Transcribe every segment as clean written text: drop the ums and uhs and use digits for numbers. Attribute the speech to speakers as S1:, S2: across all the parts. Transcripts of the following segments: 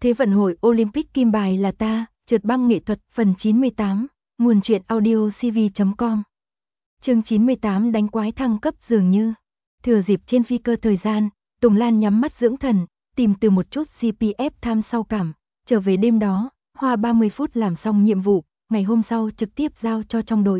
S1: Thế vận hội Olympic kim bài là ta, trượt băng nghệ thuật phần 98, nguồn truyện audio cv.com. Chương 98 đánh quái thăng cấp dường như. Thừa dịp trên phi cơ thời gian, Tùng Lan nhắm mắt dưỡng thần, tìm từ một chút GPF tham sau cảm, trở về đêm đó, hoa 30 phút làm xong nhiệm vụ, ngày hôm sau trực tiếp giao cho trong đội.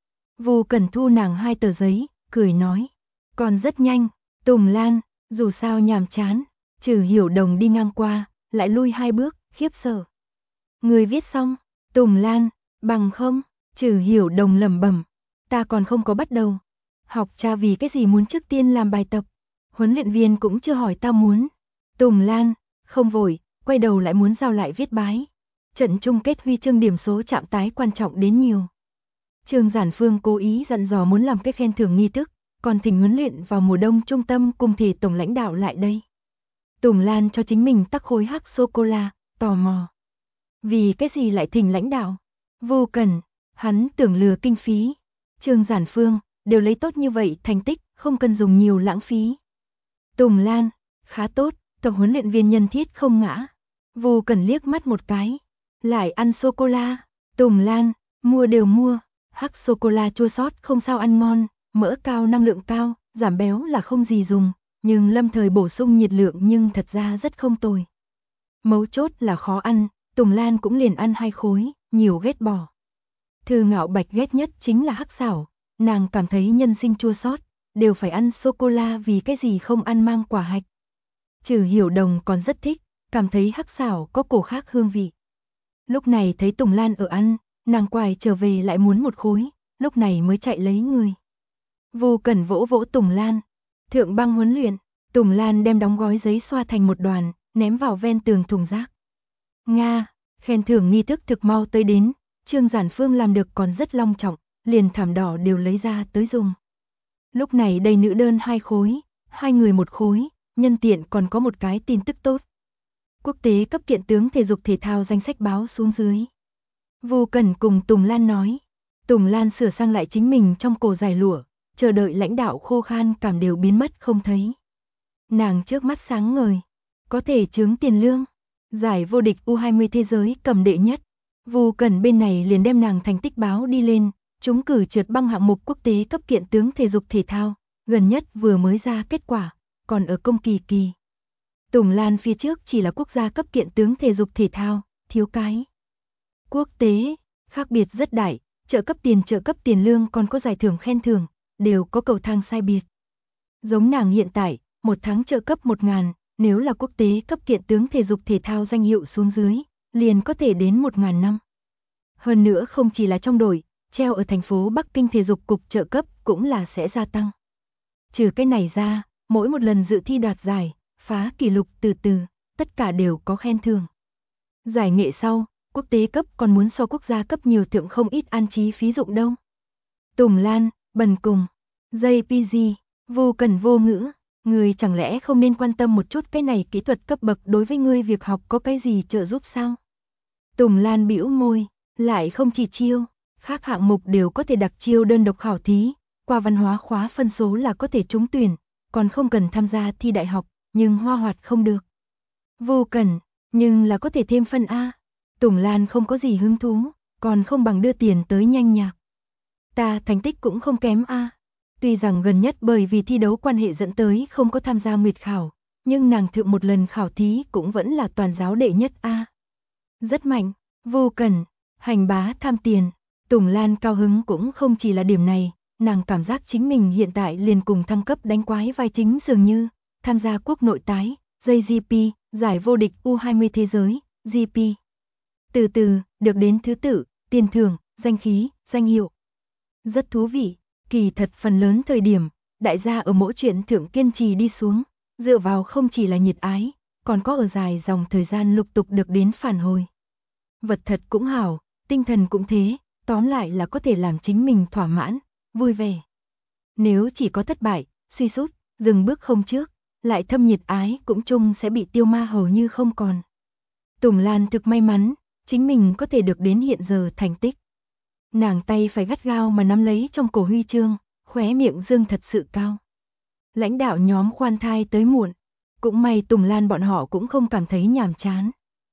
S1: Vu Cẩn thu nàng 2 tờ giấy, cười nói, còn rất nhanh. Tùng Lan, dù sao nhàm chán, Trừ Hiểu Đồng đi ngang qua, lại lui 2 bước, khiếp sợ. Người viết xong? Tùng Lan, bằng không? Trừ Hiểu Đồng lẩm bẩm, ta còn không có bắt đầu. Học cha vì cái gì muốn trước tiên làm bài tập? Huấn luyện viên cũng chưa hỏi ta muốn. Tùng Lan, không vội, quay đầu lại muốn giao lại viết bái. Trận chung kết huy chương điểm số chạm tái quan trọng đến nhiều. Trương Giản Phương cố ý dặn dò muốn làm cái khen thưởng nghi thức, còn thỉnh huấn luyện vào mùa đông trung tâm cùng thể tổng lãnh đạo lại đây. Tùng Lan cho chính mình tắc khối hắc sô-cô-la, tò mò. Vì cái gì lại thỉnh lãnh đạo? Vô Cẩn, hắn tưởng lừa kinh phí. Trương Giản Phương, đều lấy tốt như vậy thành tích, không cần dùng nhiều lãng phí. Tùng Lan, khá tốt, tổng huấn luyện viên nhân thiết không ngã. Vô Cẩn liếc mắt một cái. Lại ăn sô-cô-la. Tùng Lan, mua đều mua. Hắc sô-cô-la chua xót không sao ăn ngon, mỡ cao năng lượng cao, giảm béo là không gì dùng, nhưng lâm thời bổ sung nhiệt lượng nhưng thật ra rất không tồi. Mấu chốt là khó ăn, Tùng Lan cũng liền ăn 2 khối, nhiều ghét bỏ. Thư Ngạo Bạch ghét nhất chính là hắc xảo, nàng cảm thấy nhân sinh chua xót, đều phải ăn sô-cô-la vì cái gì không ăn mang quả hạch. Trừ Hiểu Đồng còn rất thích, cảm thấy hắc xảo có cổ khác hương vị. Lúc này thấy Tùng Lan ở ăn, nàng quài trở về lại muốn 1 khối, lúc này mới chạy lấy người. Vô Cẩn vỗ vỗ Tùng Lan. Thượng băng huấn luyện, Tùng Lan đem đóng gói giấy xoa thành một đoàn, ném vào ven tường thùng rác. Nga, khen thưởng nghi thức thực mau tới đến, Trương Giản Phương làm được còn rất long trọng, liền thảm đỏ đều lấy ra tới dùng. Lúc này đầy nữ đơn 2 khối, 2 người 1 khối, nhân tiện còn có một cái tin tức tốt. Quốc tế cấp kiện tướng thể dục thể thao danh sách báo xuống dưới. Vô Cẩn cùng Tùng Lan nói. Tùng Lan sửa sang lại chính mình trong cổ dài lụa, chờ đợi lãnh đạo khô khan cảm đều biến mất không thấy. Nàng trước mắt sáng ngời, có thể chướng tiền lương, giải vô địch U20 thế giới cầm đệ nhất. Vô Cẩn bên này liền đem nàng thành tích báo đi lên, trúng cử trượt băng hạng mục quốc tế cấp kiện tướng thể dục thể thao, gần nhất vừa mới ra kết quả, còn ở công kỳ kỳ. Tùng Lan phía trước chỉ là quốc gia cấp kiện tướng thể dục thể thao, thiếu cái. Quốc tế, khác biệt rất đại, trợ cấp tiền lương còn có giải thưởng khen thưởng, đều có cầu thang sai biệt. Giống nàng hiện tại, 1 tháng trợ cấp 1.000, nếu là quốc tế cấp kiện tướng thể dục thể thao danh hiệu xuống dưới, liền có thể đến 1.000 năm. Hơn nữa không chỉ là trong đội, treo ở thành phố Bắc Kinh thể dục cục trợ cấp cũng là sẽ gia tăng. Trừ cái này ra, mỗi một lần dự thi đoạt giải, phá kỷ lục từ từ, tất cả đều có khen thưởng. Giải nghệ sau, quốc tế cấp còn muốn so quốc gia cấp nhiều thượng không ít an trí phí dụng đâu. Tùng Lan, bần cùng, JPG, Vô Cần vô ngữ, người chẳng lẽ không nên quan tâm một chút cái này kỹ thuật cấp bậc đối với ngươi việc học có cái gì trợ giúp sao? Tùng Lan bĩu môi, lại không chỉ chiêu, khác hạng mục đều có thể đặc chiêu đơn độc khảo thí, qua văn hóa khóa phân số là có thể trúng tuyển, còn không cần tham gia thi đại học, nhưng hoa hoạt không được. Vô Cần, nhưng là có thể thêm phân A. Tùng Lan không có gì hứng thú, còn không bằng đưa tiền tới nhanh nhạc. Ta thành tích cũng không kém A. Tuy rằng gần nhất bởi vì thi đấu quan hệ dẫn tới không có tham gia nguyệt khảo, nhưng nàng thượng một lần khảo thí cũng vẫn là toàn giáo đệ nhất A. Rất mạnh, Vô Cần, hành bá tham tiền. Tùng Lan cao hứng cũng không chỉ là điểm này, nàng cảm giác chính mình hiện tại liền cùng thăng cấp đánh quái vai chính dường như, tham gia quốc nội tái, JGP, giải vô địch U20 thế giới, GP. Từ từ, được đến thứ tự, tiền thưởng, danh khí, danh hiệu. Rất thú vị, kỳ thật phần lớn thời điểm, đại gia ở mỗi chuyện thượng kiên trì đi xuống, dựa vào không chỉ là nhiệt ái, còn có ở dài dòng thời gian lục tục được đến phản hồi. Vật thật cũng hảo, tinh thần cũng thế, tóm lại là có thể làm chính mình thỏa mãn, vui vẻ. Nếu chỉ có thất bại, suy sút, dừng bước không trước, lại thâm nhiệt ái cũng chung sẽ bị tiêu ma hầu như không còn. Tùng Lan thực may mắn, chính mình có thể được đến hiện giờ thành tích. Nàng tay phải gắt gao mà nắm lấy trong cổ huy chương, khóe miệng dương thật sự cao. Lãnh đạo nhóm khoan thai tới muộn, cũng may Tùng Lan bọn họ cũng không cảm thấy nhàm chán.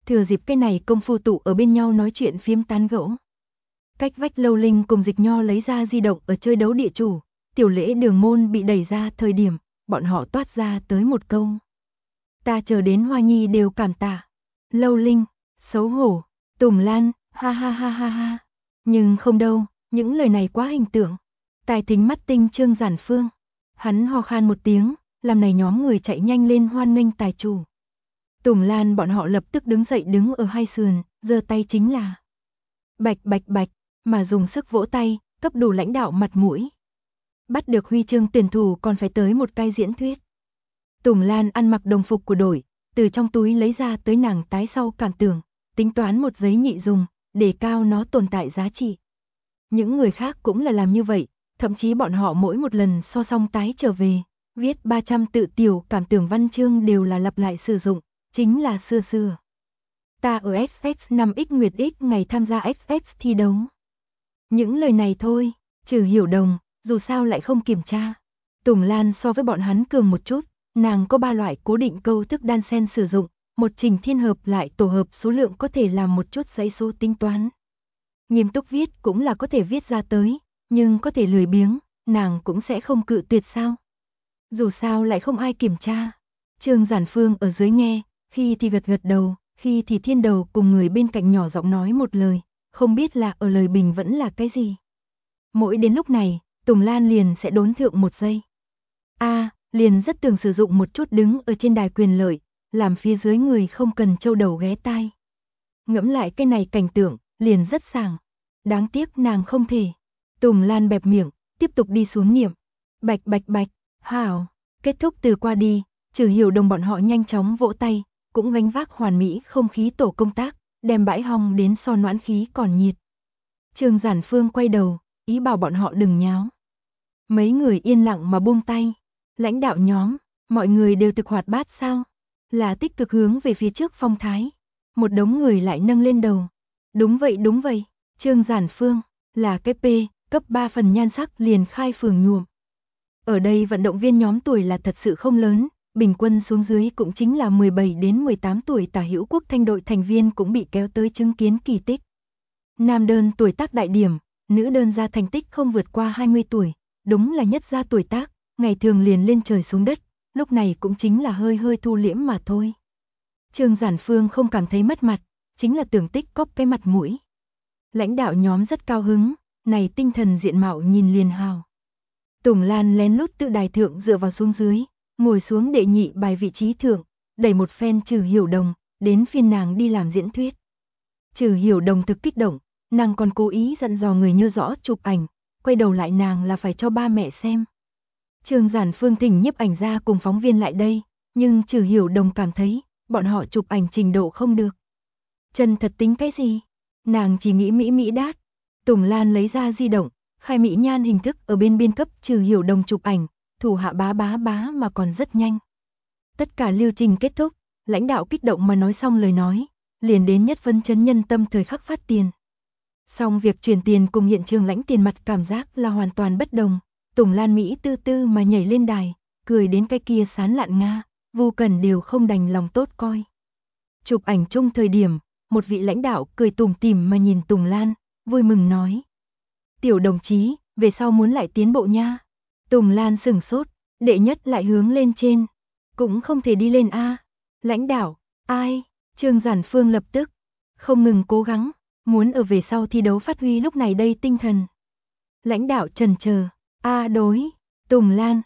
S1: Thừa dịp cái này công phu tụ ở bên nhau nói chuyện phiếm tán gẫu. Cách vách Lâu Linh cùng Dịch Nho lấy ra di động ở chơi đấu địa chủ, tiểu lễ đường môn bị đẩy ra thời điểm, bọn họ toát ra tới một câu. Ta chờ đến Hoa Nhi đều cảm tạ. Lâu Linh, xấu hổ, Tùng Lan, ha ha ha ha ha. Nhưng không đâu, những lời này quá hình tượng. Tài thính mắt tinh Trương Giản Phương. Hắn ho khan một tiếng, làm này nhóm người chạy nhanh lên hoan nghênh tài chủ. Tùng Lan bọn họ lập tức đứng dậy đứng ở hai sườn, giơ tay chính là bạch bạch bạch, mà dùng sức vỗ tay, cấp đủ lãnh đạo mặt mũi. Bắt được huy chương tuyển thủ còn phải tới một cái diễn thuyết. Tùng Lan ăn mặc đồng phục của đội, từ trong túi lấy ra tới nàng tái sau cảm tưởng, tính toán một giấy nhị dùng, để cao nó tồn tại giá trị. Những người khác cũng là làm như vậy, thậm chí bọn họ mỗi một lần so xong tái trở về, viết 300 tự tiểu cảm tưởng văn chương đều là lặp lại sử dụng, chính là xưa xưa. Ta ở XX5X Nguyệt X ngày tham gia XX thi đấu. Những lời này thôi, trừ Hiểu Đồng, dù sao lại không kiểm tra. Tùng Lan so với bọn hắn cường một chút, nàng có 3 loại cố định câu thức đan xen sử dụng, một trình thiên hợp lại tổ hợp số lượng có thể làm một chút dãy số tính toán. Nghiêm túc viết cũng là có thể viết ra tới, nhưng có thể lười biếng, nàng cũng sẽ không cự tuyệt sao. Dù sao lại không ai kiểm tra. Trương Giản Phương ở dưới nghe, khi thì gật gật đầu, khi thì thiên đầu cùng người bên cạnh nhỏ giọng nói một lời, không biết là ở lời bình vẫn là cái gì. Mỗi đến lúc này, Tùng Lan liền sẽ đốn thượng một giây. Liền rất thường sử dụng một chút đứng ở trên đài quyền lợi, làm phía dưới người không cần châu đầu ghé tai. Ngẫm lại cái này cảnh tượng, liền rất sảng. Đáng tiếc nàng không thể. Tùng Lan bẹp miệng, tiếp tục đi xuống niệm. Bạch bạch bạch, hảo. Kết thúc từ qua đi, trừ Hiểu Đồng bọn họ nhanh chóng vỗ tay, cũng gánh vác hoàn mỹ không khí tổ công tác, đem bãi hong đến so noãn khí còn nhiệt. Trương Giản Phương quay đầu, ý bảo bọn họ đừng nháo. Mấy người yên lặng mà buông tay. Lãnh đạo nhóm, mọi người đều thực hoạt bát sao? Là tích cực hướng về phía trước phong thái. Một đống người lại nâng lên đầu. Đúng vậy, Trương Giản Phương, là cái P, cấp 3 phần nhan sắc liền khai phường nhuộm. Ở đây vận động viên nhóm tuổi là thật sự không lớn, bình quân xuống dưới cũng chính là 17 đến 18 tuổi tả hữu quốc thanh đội thành viên cũng bị kéo tới chứng kiến kỳ tích. Nam đơn tuổi tác đại điểm, nữ đơn ra thành tích không vượt qua 20 tuổi, đúng là nhất ra tuổi tác. Ngày thường liền lên trời xuống đất, lúc này cũng chính là hơi hơi thu liễm mà thôi. Trương Giản Phương không cảm thấy mất mặt, chính là tưởng tích cóp cái mặt mũi. Lãnh đạo nhóm rất cao hứng, này tinh thần diện mạo nhìn liền hào. Tùng Lan lén lút tự đài thượng dựa vào xuống dưới, ngồi xuống đệ nhị bài vị trí thượng, đẩy một phen trừ Hiểu Đồng, đến phiên nàng đi làm diễn thuyết. Trừ Hiểu Đồng thực kích động, nàng còn cố ý dặn dò người nhớ rõ chụp ảnh, quay đầu lại nàng là phải cho ba mẹ xem. Trương Giản Phương thỉnh nhiếp ảnh ra cùng phóng viên lại đây, nhưng trừ Hiểu Đồng cảm thấy, bọn họ chụp ảnh trình độ không được. Chân thật tính cái gì? Nàng chỉ nghĩ mỹ đát. Tùng Lan lấy ra di động, khai mỹ nhan hình thức ở bên biên cấp trừ Hiểu Đồng chụp ảnh, thủ hạ bá mà còn rất nhanh. Tất cả lưu trình kết thúc, lãnh đạo kích động mà nói xong lời nói, liền đến nhất phân chấn nhân tâm thời khắc phát tiền. Xong việc chuyển tiền cùng hiện trường lãnh tiền mặt cảm giác là hoàn toàn bất đồng. Tùng Lan Mỹ tư tư mà nhảy lên đài, cười đến cái kia sán lạn nga, Vu Cẩn đều không đành lòng tốt coi. Chụp ảnh chung thời điểm, một vị lãnh đạo cười tủm tỉm mà nhìn Tùng Lan, vui mừng nói. Tiểu đồng chí, về sau muốn lại tiến bộ nha. Tùng Lan sửng sốt, đệ nhất lại hướng lên trên. Cũng không thể đi lên a. Lãnh đạo, ai? Trương Giản Phương lập tức, không ngừng cố gắng, muốn ở về sau thi đấu phát huy lúc này đây tinh thần. Lãnh đạo chần chờ. Đối, Tùng Lan,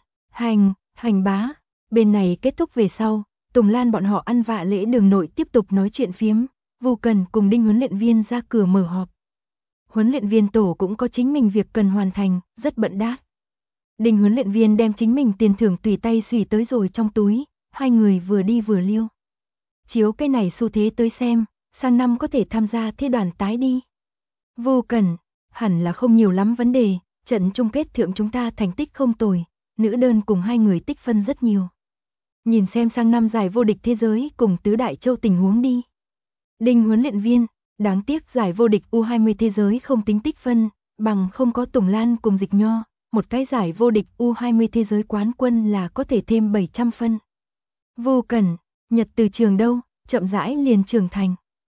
S1: hành bá, bên này kết thúc về sau, Tùng Lan bọn họ ăn vạ lễ đường nội tiếp tục nói chuyện phiếm, Vu Cần cùng Đinh huấn luyện viên ra cửa mở họp. Huấn luyện viên tổ cũng có chính mình việc cần hoàn thành, rất bận đát. Đinh huấn luyện viên đem chính mình tiền thưởng tùy tay xùy tới rồi trong túi, hai người vừa đi vừa liêu. Chiếu cái này xu thế tới xem, sang năm có thể tham gia thế đoàn tái đi. Vu Cần, hẳn là không nhiều lắm vấn đề. Trận chung kết thượng chúng ta thành tích không tồi, nữ đơn cùng hai người tích phân rất nhiều. Nhìn xem sang năm giải vô địch thế giới cùng tứ đại châu tình huống đi. Đinh huấn luyện viên, đáng tiếc giải vô địch U20 thế giới không tính tích phân, bằng không có Tùng Lan cùng Dịch Nho, một cái giải vô địch U20 thế giới quán quân là có thể thêm 700 phân. Vô Cần, Nhật từ trường đâu, chậm rãi liền trưởng thành.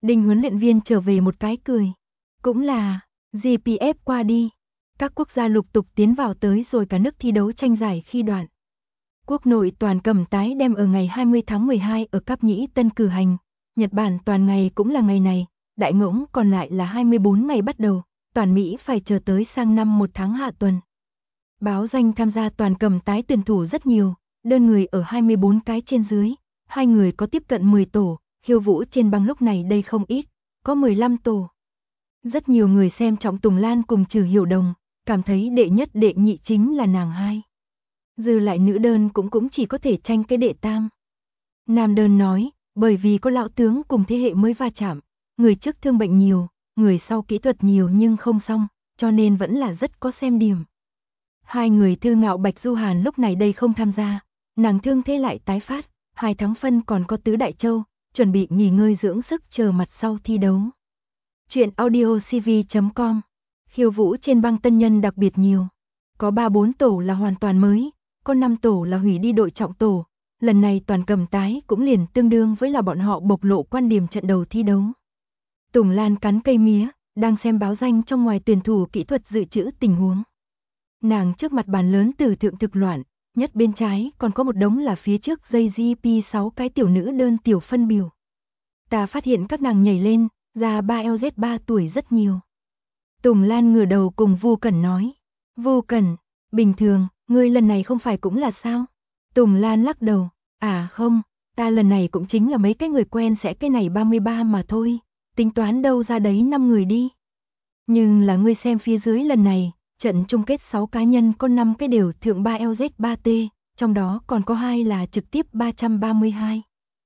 S1: Đinh huấn luyện viên trở về một cái cười. Cũng là, GPF qua đi. Các quốc gia lục tục tiến vào tới rồi cả nước thi đấu tranh giải khi đoạn. Quốc nội toàn cầm tái đem ở ngày 20 tháng 12 ở Cáp Nhĩ Tân cử hành. Nhật Bản toàn ngày cũng là ngày này, đại ngỗng còn lại là 24 ngày bắt đầu, toàn Mỹ phải chờ tới sang năm 1 tháng hạ tuần. Báo danh tham gia toàn cầm tái tuyển thủ rất nhiều, đơn người ở 24 cái trên dưới, hai người có tiếp cận 10 tổ, khiêu vũ trên băng lúc này đây không ít, có 15 tổ. Rất nhiều người xem trọng Tùng Lan cùng Trử Hiểu Đồng, cảm thấy đệ nhất đệ nhị chính là nàng hai. Dư lại nữ đơn cũng chỉ có thể tranh cái đệ tam. Nam đơn nói, bởi vì có lão tướng cùng thế hệ mới va chạm, người trước thương bệnh nhiều, người sau kỹ thuật nhiều nhưng không xong, cho nên vẫn là rất có xem điểm. Hai người Thư Ngạo Bạch Du Hàn lúc này đây không tham gia, nàng thương thế lại tái phát, 2 tháng phân còn có Tứ Đại Châu, chuẩn bị nghỉ ngơi dưỡng sức chờ mặt sau thi đấu. Chuyện audiocv.com. Khiêu vũ trên băng tân nhân đặc biệt nhiều. Có 3-4 tổ là hoàn toàn mới, có 5 tổ là hủy đi đội trọng tổ. Lần này toàn cầm tái cũng liền tương đương với là bọn họ bộc lộ quan điểm trận đầu thi đấu. Tùng Lan cắn cây mía, đang xem báo danh trong ngoài tuyển thủ kỹ thuật dự trữ tình huống. Nàng trước mặt bàn lớn từ thượng thực loạn, nhất bên trái còn có một đống là phía trước dây GP 6 cái tiểu nữ đơn tiểu phân biểu. Ta phát hiện các nàng nhảy lên, ra 3LZ 3 tuổi rất nhiều. Tùng Lan ngửa đầu cùng Vu Cẩn nói. Vu Cẩn, bình thường, ngươi lần này không phải cũng là sao? Tùng Lan lắc đầu, à không, ta lần này cũng chính là mấy cái người quen sẽ cái này 33 mà thôi, tính toán đâu ra đấy 5 người đi. Nhưng là ngươi xem phía dưới lần này, trận chung kết 6 cá nhân có 5 cái đều thượng 3LZ3T, trong đó còn có 2 là trực tiếp 332.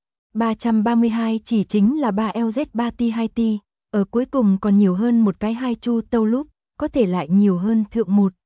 S1: 332 chỉ chính là 3LZ3T2T, ở cuối cùng còn nhiều hơn một cái 2 chu tâu lúc, có thể lại nhiều hơn thượng 1.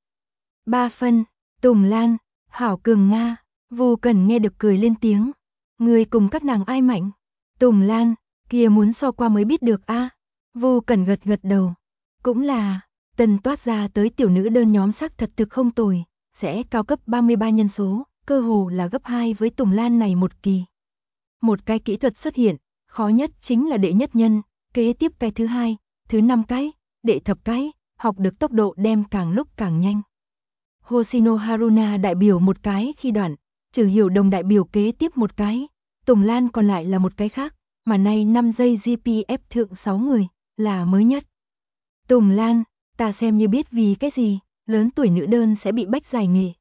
S1: 3 phân, Tùng Lan, Hảo Cường Nga, Vu Cẩn nghe được cười lên tiếng. Người cùng các nàng ai mạnh? Tùng Lan, kia muốn so qua mới biết được a. Vu Cẩn gật gật đầu. Cũng là, tần toát ra tới tiểu nữ đơn nhóm sắc thật thực không tồi, sẽ cao cấp 33 nhân số, cơ hồ là gấp 2 với Tùng Lan này một kỳ. Một cái kỹ thuật xuất hiện, khó nhất chính là đệ nhất nhân, kế tiếp cái thứ hai, thứ 5 cái, đệ thập cái, học được tốc độ đem càng lúc càng nhanh. Hoshino Haruna đại biểu một cái khi đoạn, Trử Hiểu Đồng đại biểu kế tiếp một cái, Tùng Lan còn lại là một cái khác, mà nay 5 giây GPF thượng 6 người, là mới nhất. Tùng Lan, ta xem như biết vì cái gì, lớn tuổi nữ đơn sẽ bị bách giải nghệ.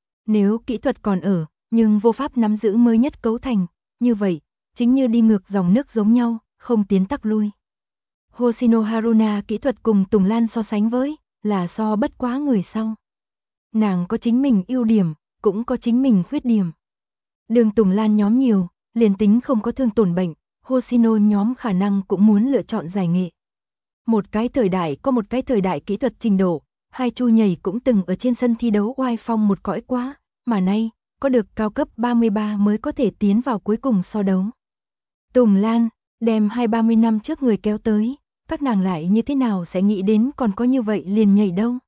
S1: Nếu kỹ thuật còn ở, nhưng vô pháp nắm giữ mới nhất cấu thành, như vậy, chính như đi ngược dòng nước giống nhau, không tiến tắc lui. Hoshino Haruna kỹ thuật cùng Tùng Lan so sánh với, là so bất quá người sau. Nàng có chính mình ưu điểm, cũng có chính mình khuyết điểm. Đường Tùng Lan nhóm nhiều, liền tính không có thương tổn bệnh, Hoshino nhóm khả năng cũng muốn lựa chọn giải nghệ. Một cái thời đại có một cái thời đại kỹ thuật trình độ, hai chu nhảy cũng từng ở trên sân thi đấu oai phong một cõi quá, mà nay, có được cao cấp 33 mới có thể tiến vào cuối cùng so đấu. Tùng Lan, đem 20-30 năm trước người kéo tới, các nàng lại như thế nào sẽ nghĩ đến còn có như vậy liền nhảy đâu.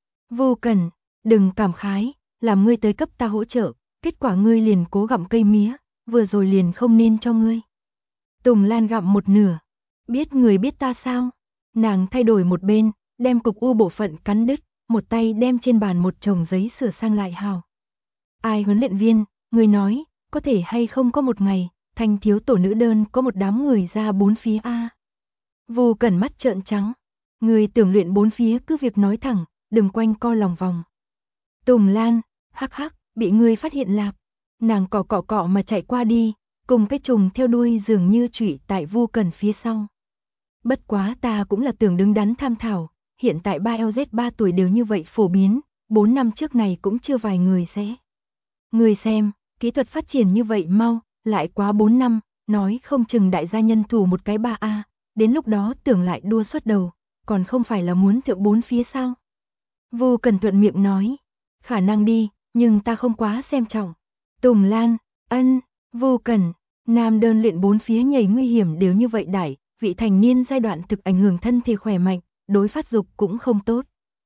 S1: Vô cần, đừng cảm khái, làm ngươi tới cấp ta hỗ trợ, kết quả ngươi liền cố gặm cây mía, vừa rồi liền không nên cho ngươi. Tùng Lan gặm một nửa, biết người biết ta sao? Nàng thay đổi một bên, đem cục u bộ phận cắn đứt, một tay đem trên bàn một chồng giấy sửa sang lại hào. Ai huấn luyện viên, người nói, có thể hay không có một ngày, thanh thiếu tổ nữ đơn có một đám người ra bốn phía a. Vô Cẩn mắt trợn trắng, người tưởng luyện bốn phía cứ việc nói thẳng, đừng quanh co lòng vòng. Tùng Lan, hắc hắc, bị người phát hiện lạp. Nàng cọ cọ mà chạy qua đi, cùng cái trùng theo đuôi dường như chủy tại Vô Cẩn phía sau. Bất quá ta cũng là tưởng đứng đắn tham thảo, hiện tại 3LZ 3 tuổi đều như vậy phổ biến, 4 năm trước này cũng chưa vài người sẽ. Người xem, kỹ thuật phát triển như vậy mau, lại quá 4 năm, nói không chừng đại gia nhân thủ một cái 3A, đến lúc đó tưởng lại đua xuất đầu, còn không phải là muốn thượng 4 phía sao. Vô Cần thuận miệng nói, khả năng đi, nhưng ta không quá xem trọng. Tùng Lan, ân, Vô Cần, nam đơn luyện 4 phía nhảy nguy hiểm đều như vậy đãi, vị thành niên giai đoạn thực ảnh hưởng thân thể khỏe mạnh, đối phát dục cũng không tốt.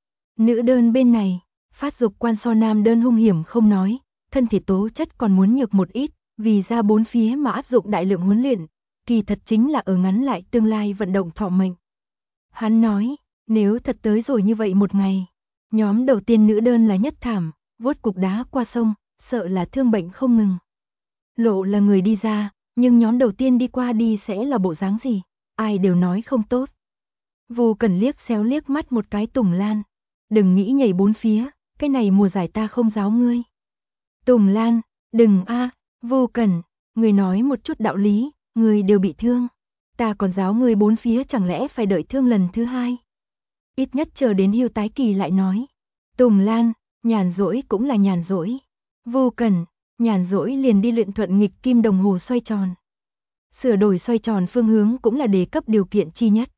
S1: Nữ đơn bên này, phát dục quan so nam đơn hung hiểm không nói, thân thể tố chất còn muốn nhược một ít, vì ra 4 phía mà áp dụng đại lượng huấn luyện, kỳ thật chính là ở ngắn lại tương lai vận động thọ mệnh. Hắn nói, nếu thật tới rồi như vậy một ngày, nhóm đầu tiên nữ đơn là nhất thảm, vuốt cục đá qua sông, sợ là thương bệnh không ngừng. Lộ là người đi ra, nhưng nhóm đầu tiên đi qua đi sẽ là bộ dáng gì, ai đều nói không tốt. Vu Cẩn liếc xéo liếc mắt một cái Tùng Lan, đừng nghĩ nhảy bốn phía, cái này mùa giải ta không giáo ngươi. Tùng Lan, đừng a, Vu Cẩn, người nói một chút đạo lý, người đều bị thương. Ta còn giáo người bốn phía chẳng lẽ phải đợi thương lần thứ hai. Ít nhất chờ đến hưu tái kỳ lại nói. Tùng Lan, nhàn rỗi cũng là nhàn rỗi. Vu Cẩn, nhàn rỗi liền đi luyện thuận nghịch kim đồng hồ xoay tròn. Sửa đổi xoay tròn phương hướng cũng là đề cấp điều kiện chi nhất.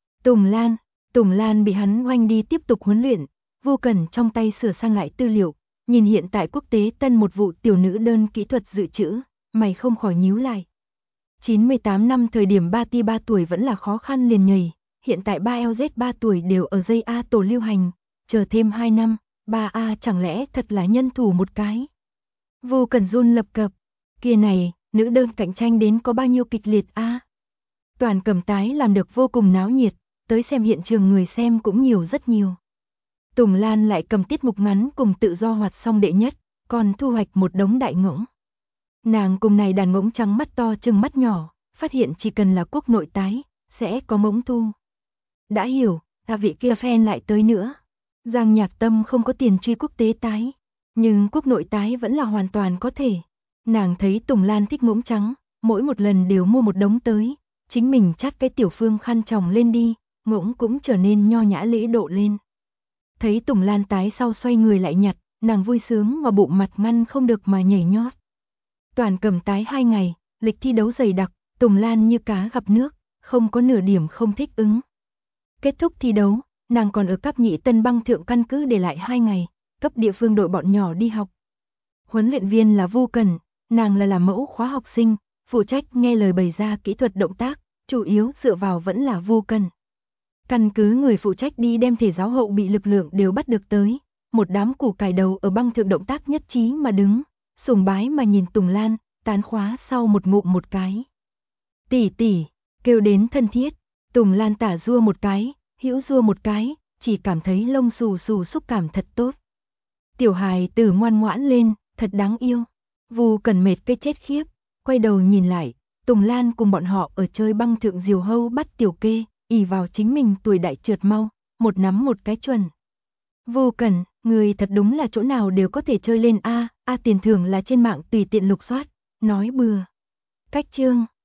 S1: Tùng Lan bị hắn oanh đi tiếp tục huấn luyện. Vu Cẩn trong tay sửa sang lại tư liệu, nhìn hiện tại quốc tế tân một vụ tiểu nữ đơn kỹ thuật dự trữ, mày không khỏi nhíu lại. 98 năm thời điểm 3 tuổi vẫn là khó khăn liền nhảy, hiện tại 3LZ 3 tuổi đều ở dây A tổ lưu hành, chờ thêm 2 năm, 3A chẳng lẽ thật là nhân thủ một cái. Vu Cẩn run lập cập, kia này, nữ đơn cạnh tranh đến có bao nhiêu kịch liệt a. Toàn Cẩm Tái làm được vô cùng náo nhiệt, tới xem hiện trường người xem cũng nhiều rất nhiều. Tùng Lan lại cầm tiết mục ngắn cùng tự do hoạt xong đệ nhất, còn thu hoạch một đống đại ngỗng. Nàng cùng này đàn ngỗng trắng mắt to chừng mắt nhỏ, phát hiện chỉ cần là quốc nội tái, sẽ có ngỗng thu. Đã hiểu, vị kia fan lại tới nữa. Giang Nhạc Tâm không có tiền truy quốc tế tái, nhưng quốc nội tái vẫn là hoàn toàn có thể. Nàng thấy Tùng Lan thích ngỗng trắng, mỗi một lần đều mua một đống tới, chính mình chắt cái tiểu phương khăn tròng lên đi, ngỗng cũng trở nên nho nhã lễ độ lên. Thấy Tùng Lan tái sau xoay người lại nhặt, nàng vui sướng mà bụng mặt ngăn không được mà nhảy nhót. Toàn Cẩm Tái 2 ngày, lịch thi đấu dày đặc, Tùng Lan như cá gặp nước, không có nửa điểm không thích ứng. Kết thúc thi đấu, nàng còn ở cấp nhị Tân Băng thượng căn cứ để lại 2 ngày, cấp địa phương đội bọn nhỏ đi học. Huấn luyện viên là Vu Cẩn, nàng là làm mẫu khóa học sinh, phụ trách nghe lời bày ra kỹ thuật động tác, chủ yếu dựa vào vẫn là Vu Cẩn. Căn cứ người phụ trách đi đem thể giáo hậu bị lực lượng đều bắt được tới, một đám củ cải đầu ở băng thượng động tác nhất trí mà đứng, sùng bái mà nhìn Tùng Lan, tán khóa sau một ngụm một cái. Tỷ tỷ, kêu đến thân thiết, Tùng Lan tả rua một cái, hữu rua một cái, chỉ cảm thấy lông xù xù xúc cảm thật tốt. Tiểu hài tử ngoan ngoãn lên, thật đáng yêu. Vu Cẩn mệt cái chết khiếp, quay đầu nhìn lại, Tùng Lan cùng bọn họ ở chơi băng thượng diều hâu bắt tiểu kê, ỷ vào chính mình tuổi đại trượt mau, một nắm một cái chuẩn. Vu Cẩn, người thật đúng là chỗ nào đều có thể chơi lên a, tiền thưởng là trên mạng tùy tiện lục soát, nói bừa. Cách chương